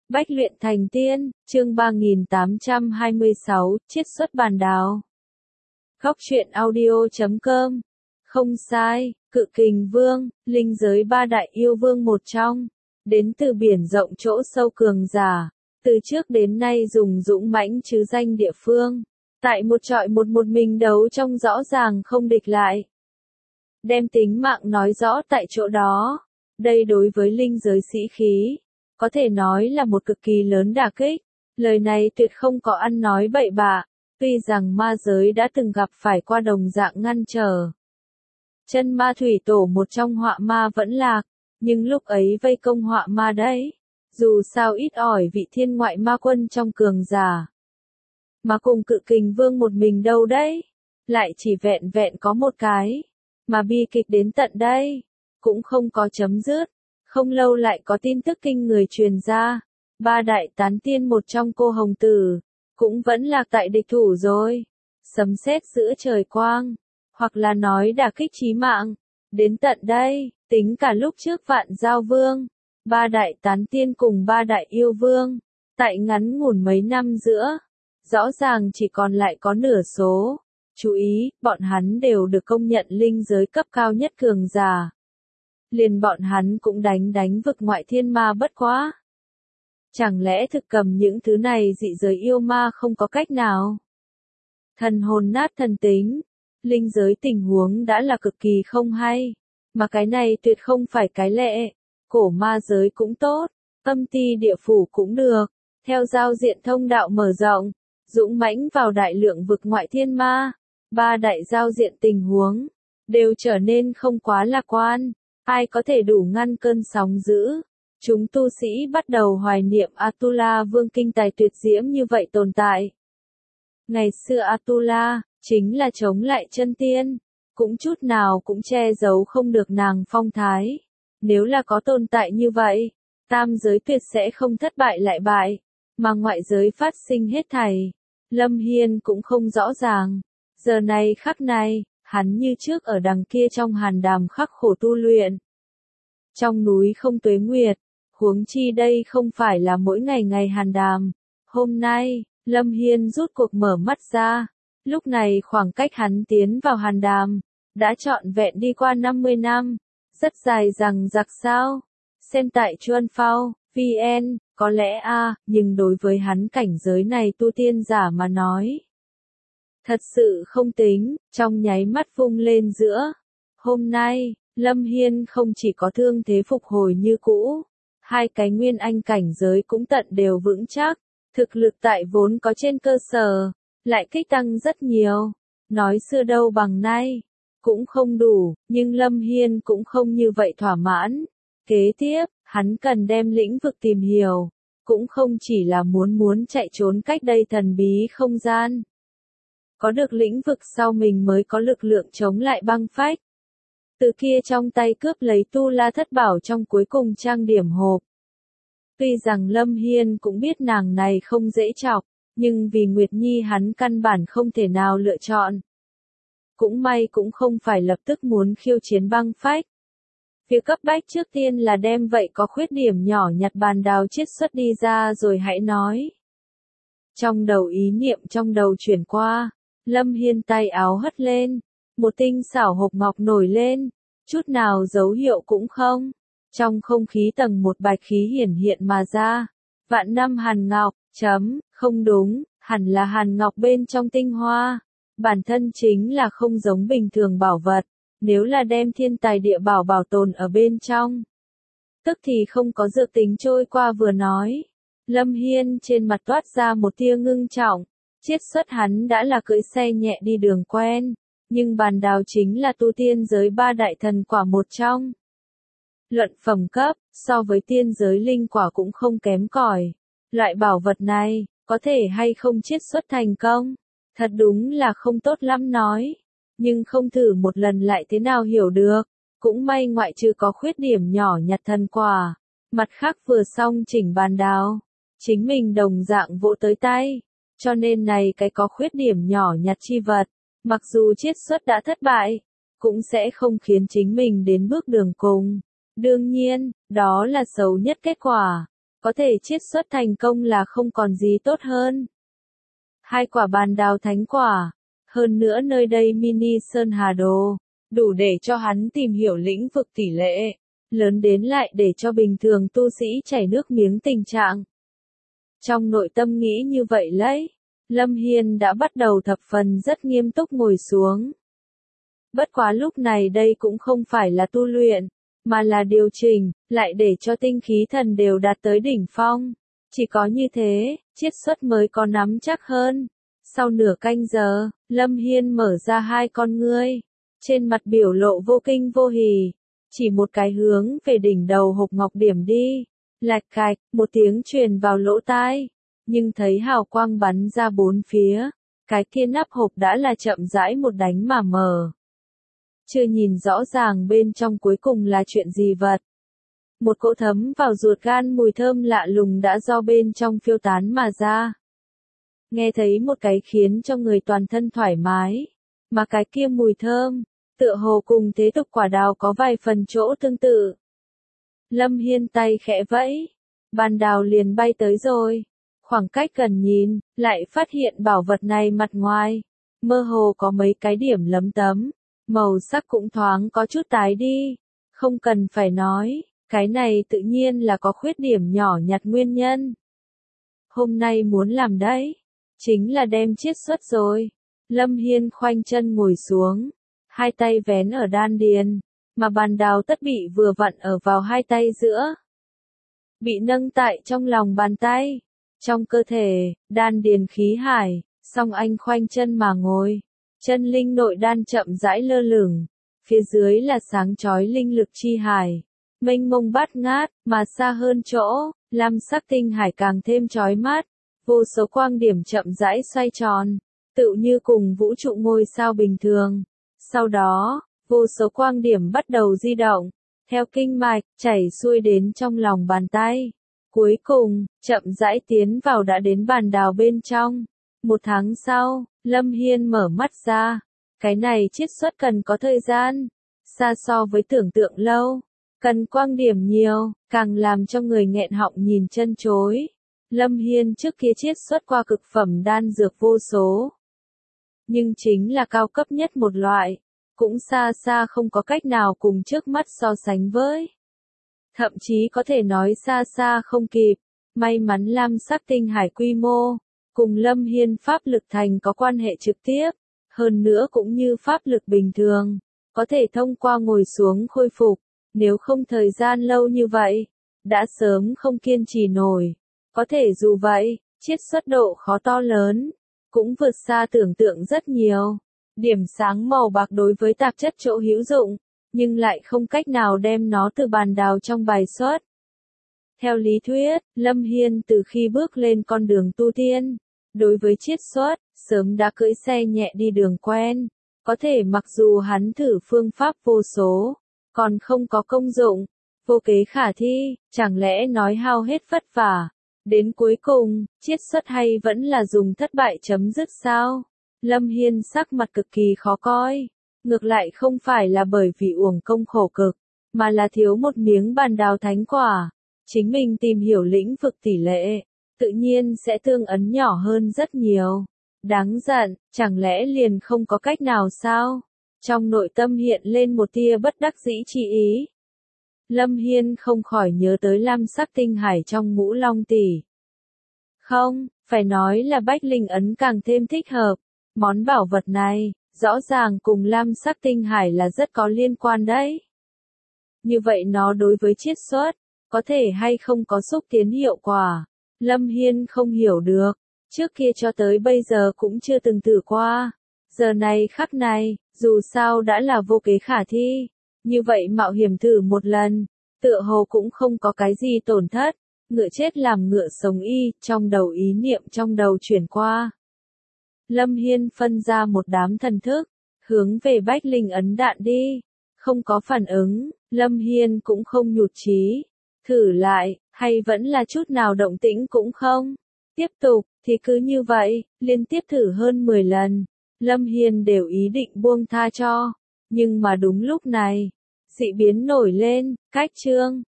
Bách luyện thành tiên, chương 3826, chiết xuất bàn đào. Góc truyện audio.com. Không sai, Cự Kình Vương, linh giới ba đại yêu vương một trong, đến từ biển rộng chỗ sâu cường giả, từ trước đến nay dùng dũng mãnh chứ danh địa phương, tại một trọi một mình đấu trong rõ ràng không địch lại. Đem tính mạng nói rõ tại chỗ đó, đây đối với linh giới sĩ khí, có thể nói là một cực kỳ lớn đả kích. Lời này tuyệt không có ăn nói bậy bạ, tuy rằng ma giới đã từng gặp phải qua đồng dạng ngăn trở. Chân ma thủy tổ một trong họa ma vẫn lạc, nhưng lúc ấy vây công họa ma đấy, dù sao ít ỏi vị thiên ngoại ma quân trong cường giả. Mà cùng Cự Kình Vương một mình đâu đấy, lại chỉ vẹn vẹn có một cái, mà bi kịch đến tận đây, cũng không có chấm dứt. Không lâu lại có tin tức kinh người truyền ra, ba đại tán tiên một trong cô hồng tử, cũng vẫn lạc tại địch thủ rồi. Sấm sét giữa trời quang, hoặc là nói đả kích chí mạng, đến tận đây, tính cả lúc trước Vạn Giao Vương, ba đại tán tiên cùng ba đại yêu vương, tại ngắn ngủn mấy năm giữa, rõ ràng chỉ còn lại có nửa số. Chú ý, bọn hắn đều được công nhận linh giới cấp cao nhất cường giả. Liền bọn hắn cũng đánh vực ngoại thiên ma bất quá. Chẳng lẽ thực cầm những thứ này dị giới yêu ma không có cách nào? Thần hồn nát thần tính, linh giới tình huống đã là cực kỳ không hay, mà cái này tuyệt không phải cái lệ. Cổ ma giới cũng tốt, âm ti địa phủ cũng được, theo giao diện thông đạo mở rộng, dũng mãnh vào đại lượng vực ngoại thiên ma, ba đại giao diện tình huống, đều trở nên không quá lạc quan. Ai có thể đủ ngăn cơn sóng dữ? Chúng tu sĩ bắt đầu hoài niệm Atula Vương kinh tài tuyệt diễm như vậy tồn tại. Ngày xưa Atula, chính là chống lại chân tiên, cũng chút nào cũng che giấu không được nàng phong thái. Nếu là có tồn tại như vậy, tam giới tuyệt sẽ không thất bại lại bại, mà ngoại giới phát sinh hết thảy. Lâm Hiên cũng không rõ ràng. Giờ này khắc này, hắn như trước ở đằng kia trong hàn đàm khắc khổ tu luyện. Trong núi không tuế nguyệt, huống chi đây không phải là mỗi ngày hàn đàm. Hôm nay, Lâm Hiên rút cuộc mở mắt ra. Lúc này khoảng cách hắn tiến vào hàn đàm, đã trọn vẹn đi qua 50 năm. Rất dài rằng giặc sao. Xem tại Chuan Phao, VN, có lẽ nhưng đối với hắn cảnh giới này tu tiên giả mà nói. Thật sự không tính, trong nháy mắt vung lên giữa. Hôm nay, Lâm Hiên không chỉ có thương thế phục hồi như cũ, hai cái nguyên anh cảnh giới cũng tận đều vững chắc, thực lực tại vốn có trên cơ sở, lại kích tăng rất nhiều. Nói xưa đâu bằng nay, cũng không đủ, nhưng Lâm Hiên cũng không như vậy thỏa mãn. Kế tiếp, hắn cần đem lĩnh vực tìm hiểu, cũng không chỉ là muốn chạy trốn cách đây thần bí không gian. Có được lĩnh vực sau mình mới có lực lượng chống lại băng phách. Từ kia trong tay cướp lấy tu la thất bảo trong cuối cùng trang điểm hộp. Tuy rằng Lâm Hiên cũng biết nàng này không dễ chọc, nhưng vì Nguyệt Nhi hắn căn bản không thể nào lựa chọn. Cũng may cũng không phải lập tức muốn khiêu chiến băng phách. Việc cấp bách trước tiên là đem vậy có khuyết điểm nhỏ nhặt bàn đào chiết xuất đi ra rồi hãy nói. Trong đầu ý niệm trong đầu chuyển qua, Lâm Hiên tay áo hất lên, một tinh xảo hộp ngọc nổi lên, chút nào dấu hiệu cũng không. Trong không khí tầng một bạch khí hiển hiện mà ra. Vạn năm hàn ngọc, không đúng, hẳn là hàn ngọc bên trong tinh hoa. Bản thân chính là không giống bình thường bảo vật, nếu là đem thiên tài địa bảo bảo tồn ở bên trong. Tức thì không có dự tính trôi qua vừa nói. Lâm Hiên trên mặt toát ra một tia ngưng trọng, chiết xuất hắn đã là cưỡi xe nhẹ đi đường quen. Nhưng bàn đào chính là tu tiên giới ba đại thần quả một trong. Luận phẩm cấp, so với tiên giới linh quả cũng không kém cỏi. Loại bảo vật này, có thể hay không chiết xuất thành công? Thật đúng là không tốt lắm nói. Nhưng không thử một lần lại thế nào hiểu được. Cũng may ngoại trừ có khuyết điểm nhỏ nhặt thần quả. Mặt khác vừa xong chỉnh bàn đào. Chính mình đồng dạng vỗ tới tay. Cho nên này cái có khuyết điểm nhỏ nhặt chi vật. Mặc dù chiết xuất đã thất bại, cũng sẽ không khiến chính mình đến bước đường cùng. Đương nhiên, đó là xấu nhất kết quả. Có thể chiết xuất thành công là không còn gì tốt hơn. 2 quả bàn đào thánh quả. Hơn nữa nơi đây mini Sơn Hà Đồ, đủ để cho hắn tìm hiểu lĩnh vực tỷ lệ, lớn đến lại để cho bình thường tu sĩ chảy nước miếng tình trạng. Trong nội tâm nghĩ như vậy lấy, Lâm Hiên đã bắt đầu thập phần rất nghiêm túc ngồi xuống. Bất quá lúc này đây cũng không phải là tu luyện, mà là điều chỉnh, lại để cho tinh khí thần đều đạt tới đỉnh phong. Chỉ có như thế, chiết xuất mới có nắm chắc hơn. Sau nửa canh giờ, Lâm Hiên mở ra 2 con ngươi, trên mặt biểu lộ vô kinh vô hỉ, chỉ một cái hướng về đỉnh đầu hộp ngọc điểm đi. Lạch cạch, một tiếng truyền vào lỗ tai, nhưng thấy hào quang bắn ra 4 phía, cái kia nắp hộp đã là chậm rãi một đánh mà mở. Chưa nhìn rõ ràng bên trong cuối cùng là chuyện gì vật. Một cỗ thấm vào ruột gan mùi thơm lạ lùng đã do bên trong phiêu tán mà ra. Nghe thấy một cái khiến cho người toàn thân thoải mái, mà cái kia mùi thơm, tựa hồ cùng thế tục quả đào có vài phần chỗ tương tự. Lâm Hiên tay khẽ vẫy, bàn đào liền bay tới rồi. Khoảng cách gần nhìn, lại phát hiện bảo vật này mặt ngoài, mơ hồ có mấy cái điểm lấm tấm, màu sắc cũng thoáng có chút tái đi. Không cần phải nói, cái này tự nhiên là có khuyết điểm nhỏ nhặt nguyên nhân. Hôm nay muốn làm đấy, chính là đem chiết xuất rồi. Lâm Hiên khoanh chân ngồi xuống, 2 tay vén ở đan điền, mà bàn đào tất bị vừa vặn ở vào 2 tay giữa. Bị nâng tại trong lòng bàn tay, trong cơ thể, đan điền khí hải, song anh khoanh chân mà ngồi. Chân linh nội đan chậm rãi lơ lửng, phía dưới là sáng chói linh lực chi hải, mênh mông bát ngát, mà xa hơn chỗ, lam sắc tinh hải càng thêm chói mắt, vô số quang điểm chậm rãi xoay tròn, tựu như cùng vũ trụ ngôi sao bình thường. Sau đó, vô số quang điểm bắt đầu di động, theo kinh mạch, chảy xuôi đến trong lòng bàn tay. Cuối cùng, chậm rãi tiến vào đã đến bàn đào bên trong. 1 tháng sau, Lâm Hiên mở mắt ra. Cái này chiết xuất cần có thời gian, xa so với tưởng tượng lâu. Cần quang điểm nhiều, càng làm cho người nghẹn họng nhìn chân chối. Lâm Hiên trước kia chiết xuất qua cực phẩm đan dược vô số. Nhưng chính là cao cấp nhất một loại, cũng xa xa không có cách nào cùng trước mắt so sánh với. Thậm chí có thể nói xa xa không kịp. May mắn lam sắc tinh hải quy mô, cùng Lâm Hiên pháp lực thành có quan hệ trực tiếp, hơn nữa cũng như pháp lực bình thường, có thể thông qua ngồi xuống khôi phục, nếu không thời gian lâu như vậy, đã sớm không kiên trì nổi. Có thể dù vậy, chiết xuất độ khó to lớn, cũng vượt xa tưởng tượng rất nhiều. Điểm sáng màu bạc đối với tạp chất chỗ hữu dụng, nhưng lại không cách nào đem nó từ bàn đào trong bài xuất. Theo lý thuyết, Lâm Hiên từ khi bước lên con đường tu tiên, đối với chiết xuất, sớm đã cưỡi xe nhẹ đi đường quen. Có thể mặc dù hắn thử phương pháp vô số, còn không có công dụng, vô kế khả thi, chẳng lẽ nói hao hết vất vả. Đến cuối cùng, chiết xuất hay vẫn là dùng thất bại chấm dứt sao? Lâm Hiên sắc mặt cực kỳ khó coi. Ngược lại không phải là bởi vì uổng công khổ cực, mà là thiếu một miếng bàn đào thánh quả. Chính mình tìm hiểu lĩnh vực tỷ lệ, tự nhiên sẽ tương ấn nhỏ hơn rất nhiều. Đáng giận, chẳng lẽ liền không có cách nào sao? Trong nội tâm hiện lên một tia bất đắc dĩ chi ý. Lâm Hiên không khỏi nhớ tới lam sắc tinh hải trong Ngũ Long Tỷ. Không, phải nói là Bách Linh ấn càng thêm thích hợp. Món bảo vật này, rõ ràng cùng lam sắc tinh hải là rất có liên quan đấy. Như vậy nó đối với chiết xuất, có thể hay không có xúc tiến hiệu quả? Lâm Hiên không hiểu được, trước kia cho tới bây giờ cũng chưa từng thử qua. Giờ này khắc này, dù sao đã là vô kế khả thi, như vậy mạo hiểm thử một lần, tựa hồ cũng không có cái gì tổn thất. Ngựa chết làm ngựa sống y, trong đầu ý niệm trong đầu chuyển qua. Lâm Hiên phân ra một đám thần thức, hướng về Bách Linh ấn đạn đi. Không có phản ứng, Lâm Hiên cũng không nhụt chí. Thử lại, hay vẫn là chút nào động tĩnh cũng không. Tiếp tục, thì cứ như vậy, liên tiếp thử hơn 10 lần. Lâm Hiên đều ý định buông tha cho. Nhưng mà đúng lúc này, dị biến nổi lên, cách chương.